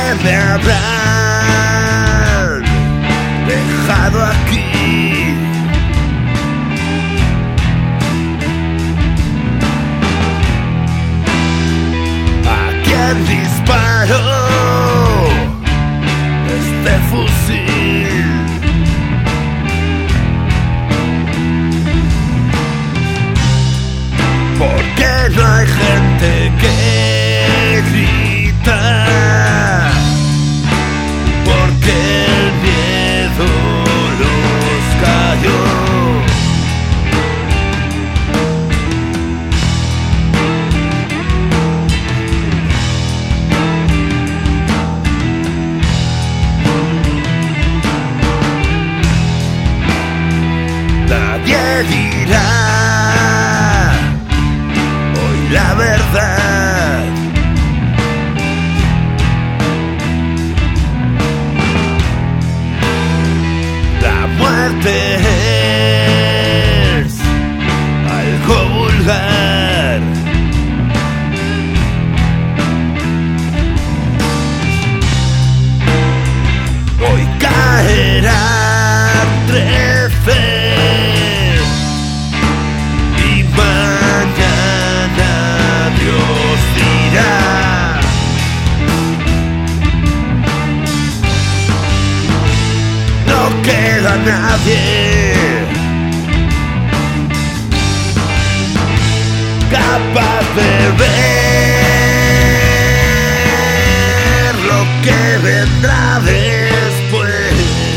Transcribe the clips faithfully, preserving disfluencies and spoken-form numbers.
me habrán dejado aquí. ¿A quién disparó este fusil? ¿Por qué no hay gente que grita? Porque el miedo los cayó. Nadie dirá hoy la verdad. La muerte es algo vulgar. Hoy caerán trece y mañana Dios dirá. No queda nadie capaz de ver lo que vendrá después.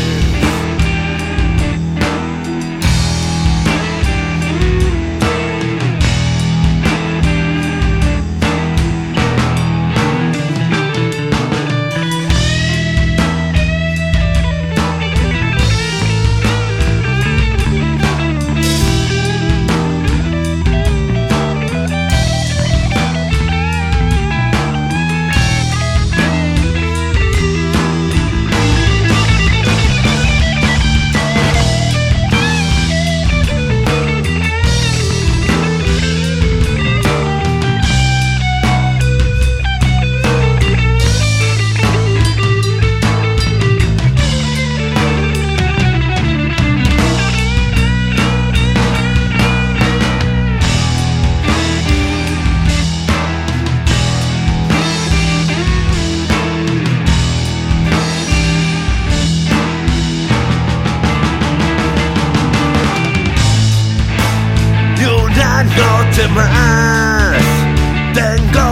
Noche más tengo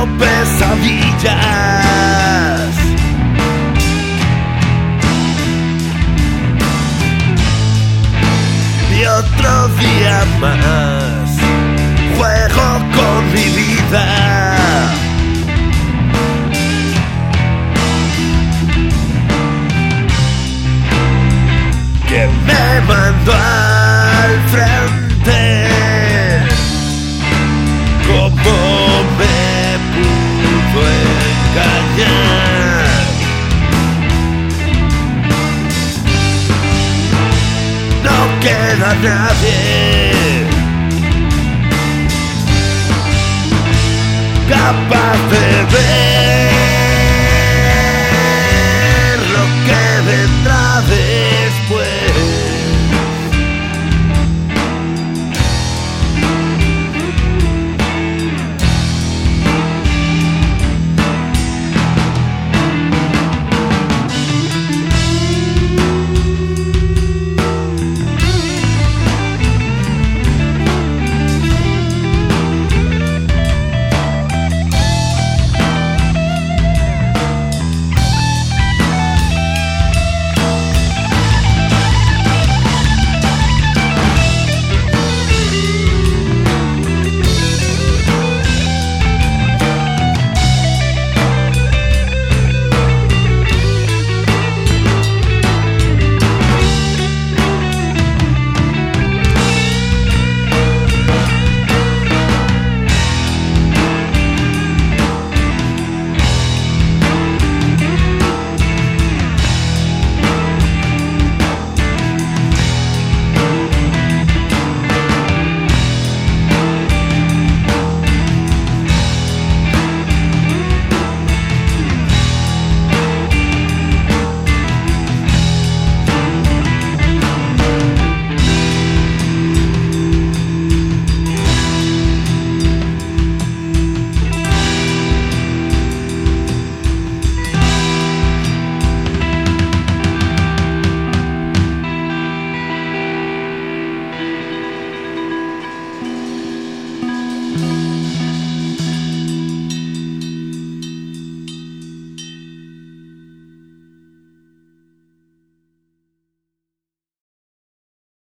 pesadillas. Y otro día más juego con mi vida. Que me mandó al frente. ¿Cómo me pudo engañar? No queda nadie capaz de